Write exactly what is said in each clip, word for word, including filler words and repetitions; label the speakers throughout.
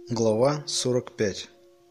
Speaker 1: Глава сорок пять.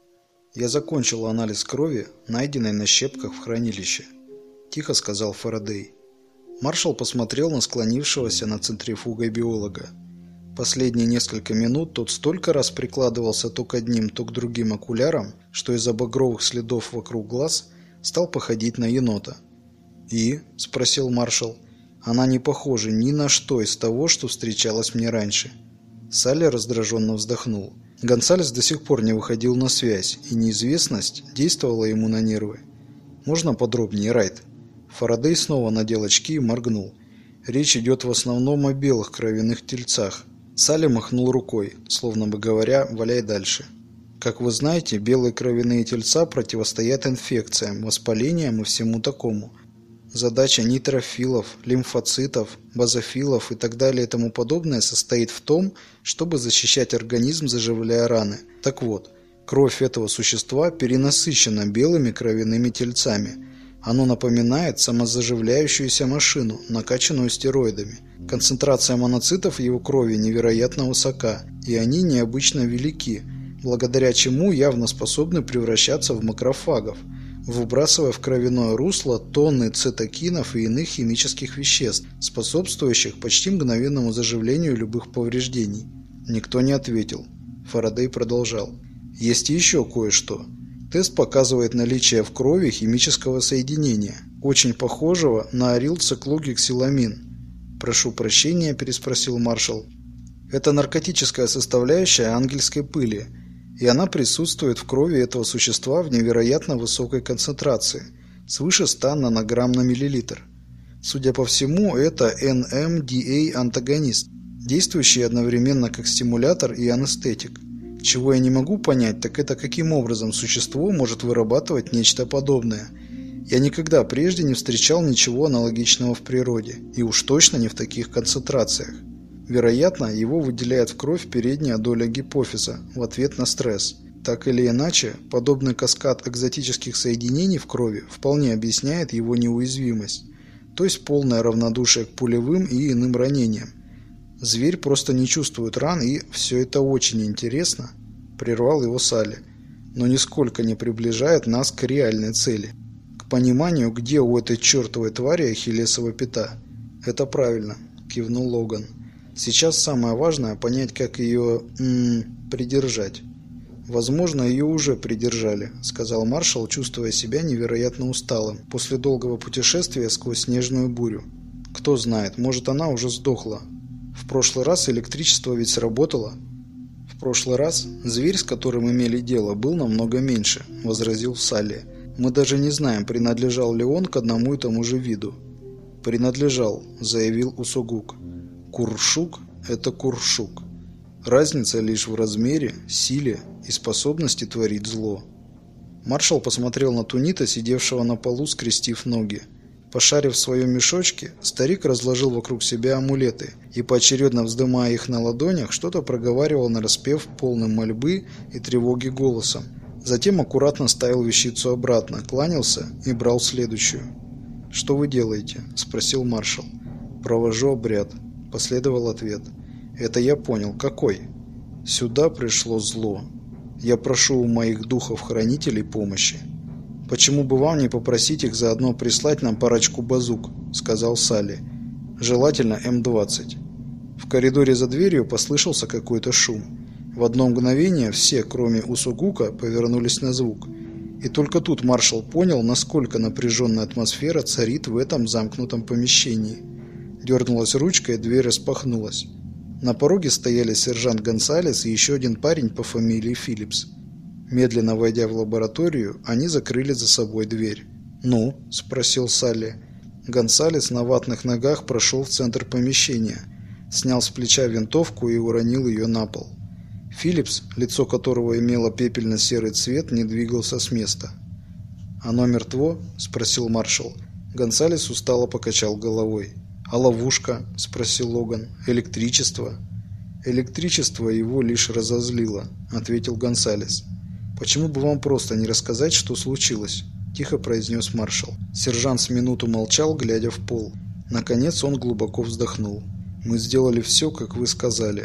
Speaker 1: «Я закончил анализ крови, найденной на щепках в хранилище», – тихо сказал Фарадей. Маршал посмотрел на склонившегося над центрифугой биолога. Последние несколько минут тот столько раз прикладывался то к одним, то к другим окулярам, что из-за багровых следов вокруг глаз стал походить на енота. «И?» – спросил маршал. «Она не похожа ни на что из того, что встречалось мне раньше». Салли раздраженно вздохнул. Гонсалес до сих пор не выходил на связь, и неизвестность действовала ему на нервы. «Можно подробнее, Райт?» Фарадей снова надел очки и моргнул. «Речь идет в основном о белых кровяных тельцах». Салли махнул рукой, словно бы говоря, валяй дальше. «Как вы знаете, белые кровяные тельца противостоят инфекциям, воспалениям и всему такому. Задача нейтрофилов, лимфоцитов, базофилов и так далее и тому подобное состоит в том, чтобы защищать организм, заживляя раны. Так вот, кровь этого существа перенасыщена белыми кровяными тельцами. Оно напоминает самозаживляющуюся машину, накачанную стероидами. Концентрация моноцитов в его крови невероятно высока, и они необычно велики, благодаря чему явно способны превращаться в макрофагов, выбрасывая в кровяное русло тонны цитокинов и иных химических веществ, способствующих почти мгновенному заживлению любых повреждений. Никто не ответил. Фарадей продолжал. Есть еще кое-что. Тест показывает наличие в крови химического соединения, очень похожего на арилциклогексиламин. «Прошу прощения», – переспросил маршал. «Это наркотическая составляющая ангельской пыли, и она присутствует в крови этого существа в невероятно высокой концентрации, свыше ста нанограмм на миллилитр. Судя по всему, это эн эм ди эй-антагонист, действующий одновременно как стимулятор и анестетик. Чего я не могу понять, так это каким образом существо может вырабатывать нечто подобное. Я никогда прежде не встречал ничего аналогичного в природе, и уж точно не в таких концентрациях. Вероятно, его выделяет в кровь передняя доля гипофиза в ответ на стресс. Так или иначе, подобный каскад экзотических соединений в крови вполне объясняет его неуязвимость, то есть полное равнодушие к пулевым и иным ранениям. Зверь просто не чувствует ран, и все это очень интересно», – прервал его Салли, «но нисколько не приближает нас к реальной цели, к пониманию, где у этой чертовой твари ахиллесова пята». «Это правильно», – кивнул Логан. «Сейчас самое важное – понять, как ее м-м, придержать». «Возможно, ее уже придержали», – сказал маршал, чувствуя себя невероятно усталым после долгого путешествия сквозь снежную бурю. «Кто знает, может, она уже сдохла. В прошлый раз электричество ведь сработало». «В прошлый раз зверь, с которым имели дело, был намного меньше», – возразил Салли. «Мы даже не знаем, принадлежал ли он к одному и тому же виду». «Принадлежал», – заявил Усогук. «Куршук – это куршук. Разница лишь в размере, силе и способности творить зло». Маршал посмотрел на Тунита, сидевшего на полу, скрестив ноги. Пошарив в своем мешочке, старик разложил вокруг себя амулеты и, поочередно вздымая их на ладонях, что-то проговаривал нараспев полным мольбы и тревоги голосом. Затем аккуратно ставил вещицу обратно, кланялся и брал следующую. «Что вы делаете?» – спросил маршал. «Провожу обряд», – последовал ответ. «Это я понял. Какой?» «Сюда пришло зло. Я прошу у моих духов-хранителей помощи». «Почему бы вам не попросить их заодно прислать нам парочку базук?» – сказал Салли. «Желательно эм двадцать». В коридоре за дверью послышался какой-то шум. В одно мгновение все, кроме Усугука, повернулись на звук. И только тут маршал понял, насколько напряженная атмосфера царит в этом замкнутом помещении. Дернулась ручка, и дверь распахнулась. На пороге стояли сержант Гонсалес и еще один парень по фамилии Филлипс. Медленно войдя в лабораторию, они закрыли за собой дверь. «Ну?» – спросил Салли. Гонсалес на ватных ногах прошел в центр помещения, снял с плеча винтовку и уронил ее на пол. Филлипс, лицо которого имело пепельно-серый цвет, не двигался с места. «Оно мертво?» – спросил маршал. Гонсалес устало покачал головой. «А ловушка?» – спросил Логан. «Электричество?» «Электричество его лишь разозлило», – ответил Гонсалес. «Почему бы вам просто не рассказать, что случилось?» – тихо произнес маршал. Сержант с минуту молчал, глядя в пол. Наконец он глубоко вздохнул. «Мы сделали все, как вы сказали.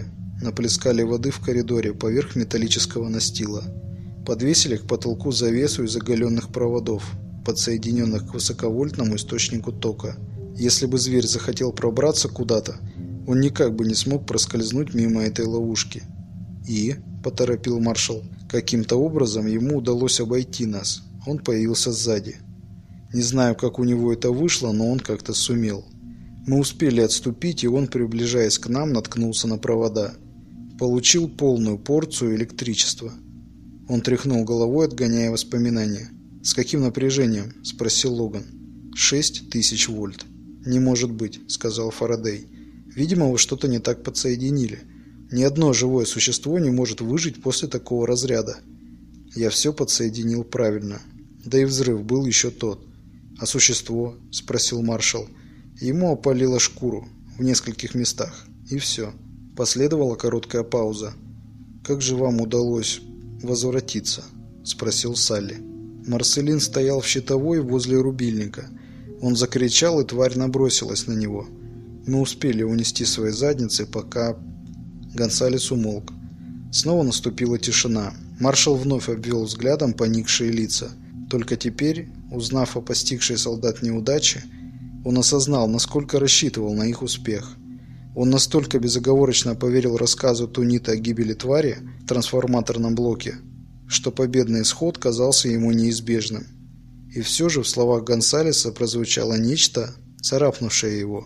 Speaker 1: наплескали воды в коридоре поверх металлического настила. Подвесили к потолку завесу из оголенных проводов, подсоединенных к высоковольтному источнику тока. Если бы зверь захотел пробраться куда-то, он никак бы не смог проскользнуть мимо этой ловушки. «И?» – поторопил маршал. «Каким-то образом ему удалось обойти нас. Он появился сзади. Не знаю, как у него это вышло, но он как-то сумел. Мы успели отступить, и он, приближаясь к нам, наткнулся на провода. Получил полную порцию электричества». Он тряхнул головой, отгоняя воспоминания. «С каким напряжением?» – спросил Логан. «Шесть тысяч вольт». «Не может быть», – сказал Фарадей. «Видимо, вы что-то не так подсоединили. Ни одно живое существо не может выжить после такого разряда». «Я все подсоединил правильно. Да и взрыв был еще тот». «А существо?» – спросил маршал. «Ему опалило шкуру в нескольких местах. И все». Последовала короткая пауза. «Как же вам удалось возвратиться?» – спросил Салли. Марселин стоял в щитовой возле рубильника. Он закричал, и тварь набросилась на него. Мы успели унести свои задницы, пока... Гонсалес умолк. Снова наступила тишина. Маршал вновь обвел взглядом поникшие лица. Только теперь, узнав о постигшей солдат неудаче, он осознал, насколько рассчитывал на их успех. Он настолько безоговорочно поверил рассказу Тунита о гибели твари в трансформаторном блоке, что победный исход казался ему неизбежным. И все же в словах Гонсалеса прозвучало нечто, царапнувшее его.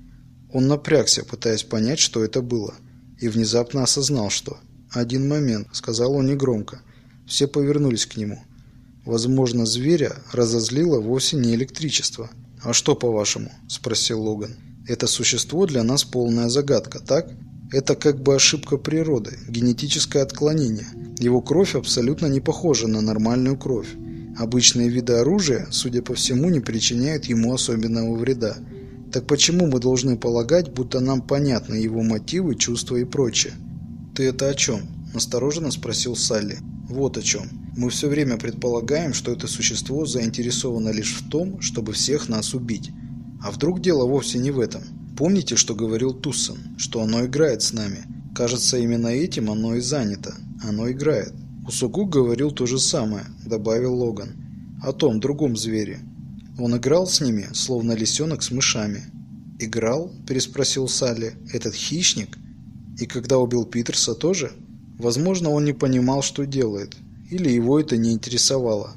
Speaker 1: Он напрягся, пытаясь понять, что это было, и внезапно осознал, что... «Один момент», — сказал он негромко. Все повернулись к нему. Возможно, зверя разозлило вовсе не электричество. «А что, по-вашему?» — спросил Логан. «Это существо для нас полная загадка, так? Это как бы ошибка природы, генетическое отклонение. Его кровь абсолютно не похожа на нормальную кровь. Обычные виды оружия, судя по всему, не причиняют ему особенного вреда. Так почему мы должны полагать, будто нам понятны его мотивы, чувства и прочее?» «Ты это о чем?» – настороженно спросил Салли. «Вот о чем. Мы все время предполагаем, что это существо заинтересовано лишь в том, чтобы всех нас убить. А вдруг дело вовсе не в этом? Помните, что говорил Туссон, что оно играет с нами? Кажется, именно этим оно и занято. Оно играет». «Усугук говорил то же самое», – добавил Логан. «О том другом звере. Он играл с ними, словно лисенок с мышами». «Играл?» – переспросил Салли. «Этот хищник? И когда убил Питерса тоже? Возможно, он не понимал, что делает. Или его это не интересовало.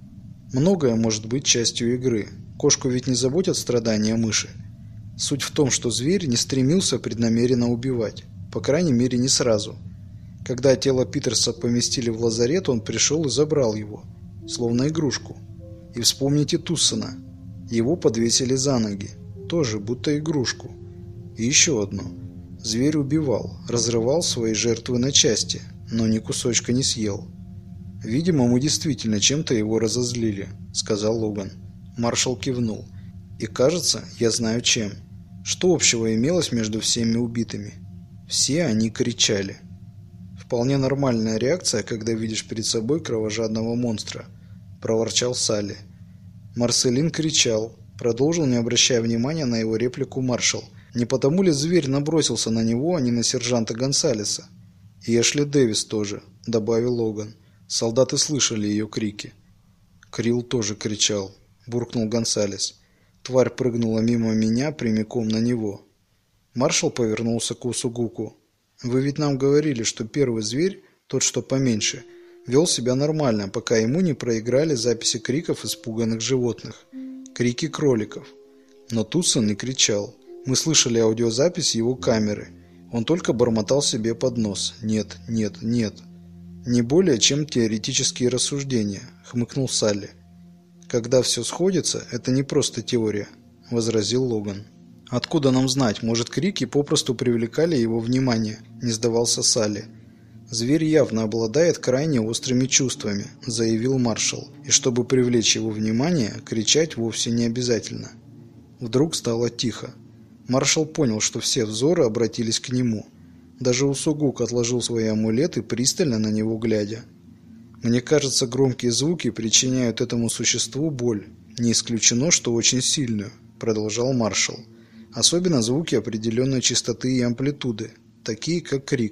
Speaker 1: Многое может быть частью игры. Кошку ведь не заботят страдания мыши. Суть в том, что зверь не стремился преднамеренно убивать. По крайней мере, не сразу. Когда тело Питерса поместили в лазарет, он пришел и забрал его, словно игрушку. И вспомните Туссона. Его подвесили за ноги, тоже будто игрушку. И еще одно. Зверь убивал, разрывал свои жертвы на части, но ни кусочка не съел. «Видимо, мы действительно чем-то его разозлили», — сказал Логан. Маршал кивнул. «И кажется, я знаю чем. Что общего имелось между всеми убитыми? Все они кричали». «Вполне нормальная реакция, когда видишь перед собой кровожадного монстра», — проворчал Салли. Марселин кричал, продолжил, не обращая внимания на его реплику маршал. «Не потому ли зверь набросился на него, а не на сержанта Гонсалеса?» «И Эшли Дэвис тоже», — добавил Логан. Солдаты слышали ее крики. «Крилл тоже кричал», — буркнул Гонсалес. Тварь прыгнула мимо меня прямиком на него. Маршал повернулся к Усугуку. «Вы ведь нам говорили, что первый зверь, тот, что поменьше, вел себя нормально, пока ему не проиграли записи криков испуганных животных. Крики кроликов. Но Туссон не кричал. Мы слышали аудиозапись его камеры. Он только бормотал себе под нос. Нет, нет, нет. Не более, чем теоретические рассуждения», — хмыкнул Салли. «Когда все сходится, это не просто теория», — возразил Логан. «Откуда нам знать? Может, крики попросту привлекали его внимание?» – не сдавался Салли. «Зверь явно обладает крайне острыми чувствами», – заявил маршал. «И чтобы привлечь его внимание, кричать вовсе не обязательно». Вдруг стало тихо. Маршал понял, что все взоры обратились к нему. Даже Усугук отложил свои амулеты, пристально на него глядя. «Мне кажется, громкие звуки причиняют этому существу боль. Не исключено, что очень сильную», – продолжал маршал. «Особенно звуки определенной частоты и амплитуды, такие как крик.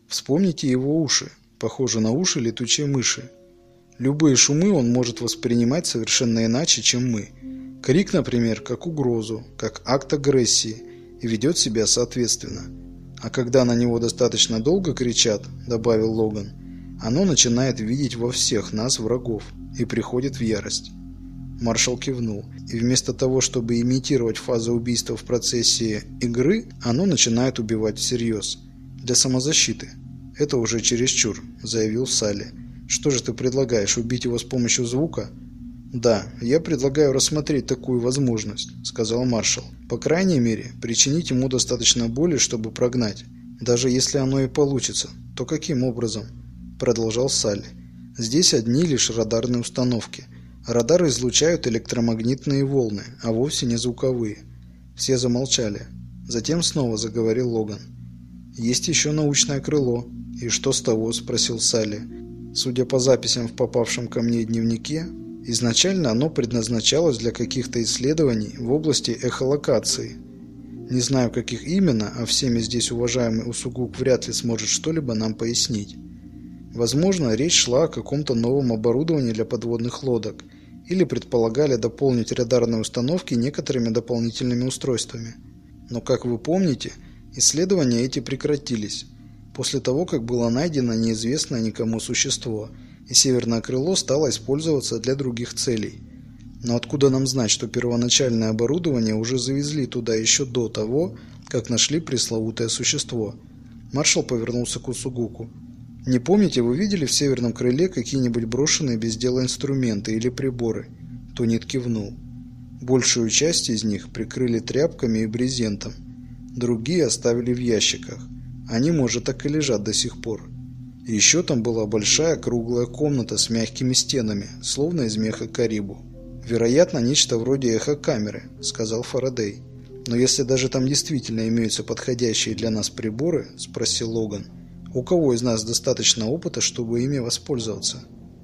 Speaker 1: Вспомните его уши, похожи на уши летучей мыши. Любые шумы он может воспринимать совершенно иначе, чем мы. Крик, например, как угрозу, как акт агрессии, и ведет себя соответственно. А когда на него достаточно долго кричат, добавил Логан, оно начинает видеть во всех нас врагов и приходит в ярость. Маршал кивнул, и вместо того, чтобы имитировать фазу убийства в процессе игры, оно начинает убивать всерьез. Для самозащиты. Это уже чересчур, заявил Салли. Что же ты предлагаешь, убить его с помощью звука? Да, я предлагаю рассмотреть такую возможность, сказал маршал. По крайней мере, причинить ему достаточно боли, чтобы прогнать. Даже если оно и получится, то каким образом? Продолжал Салли. Здесь одни лишь радарные установки. Радары излучают электромагнитные волны, а вовсе не звуковые. Все замолчали. Затем снова заговорил Логан. Есть еще научное крыло. И что с того? Спросил Салли. Судя по записям в попавшем ко мне дневнике, изначально оно предназначалось для каких-то исследований в области эхолокации. Не знаю, каких именно, а всеми здесь уважаемый Усугук вряд ли сможет что-либо нам пояснить. Возможно, речь шла о каком-то новом оборудовании для подводных лодок, или предполагали дополнить радарные установки некоторыми дополнительными устройствами. Но, как вы помните, исследования эти прекратились, после того, как было найдено неизвестное никому существо, и северное крыло стало использоваться для других целей. Но откуда нам знать, что первоначальное оборудование уже завезли туда еще до того, как нашли пресловутое существо? Маршал повернулся к Усугуку. Не помните, вы видели в северном крыле какие-нибудь брошенные без дела инструменты или приборы? Тонит кивнул. Большую часть из них прикрыли тряпками и брезентом. Другие оставили в ящиках. Они, может, так и лежат до сих пор. И еще там была большая круглая комната с мягкими стенами, словно из меха карибу. Вероятно, нечто вроде эхокамеры, сказал Фарадей. Но если даже там действительно имеются подходящие для нас приборы, спросил Логан, у кого из нас достаточно опыта, чтобы ими воспользоваться?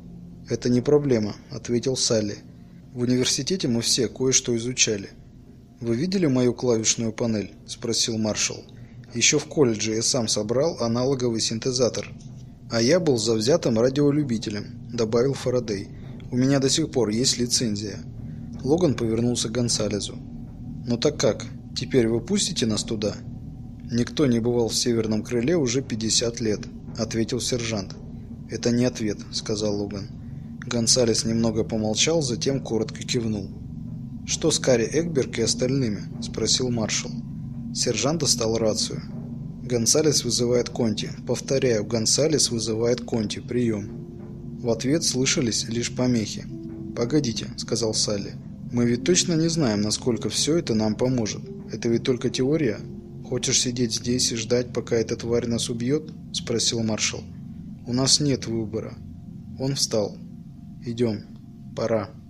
Speaker 1: Это не проблема, ответил Салли. В университете мы все кое-что изучали. Вы видели мою клавишную панель? Спросил маршал. Еще в колледже я сам собрал аналоговый синтезатор. А я был завзятым радиолюбителем, добавил Фарадей. У меня до сих пор есть лицензия. Логан повернулся к Гонсалесу. Ну так как, теперь вы пустите нас туда? Никто не бывал в северном крыле уже пятьдесят лет, ответил сержант. Это не ответ, сказал Логан. Гонсалес немного помолчал, затем коротко кивнул. Что с Кари Экберг и остальными? Спросил маршал. Сержант достал рацию. Гонсалес вызывает Конти. Повторяю, Гонсалес вызывает Конти. Прием. В ответ слышались лишь помехи. «Погодите», — сказал Салли. «Мы ведь точно не знаем, насколько все это нам поможет. Это ведь только теория. Хочешь сидеть здесь и ждать, пока эта тварь нас убьет?» — спросил маршал. «У нас нет выбора». Он встал. «Идем. Пора».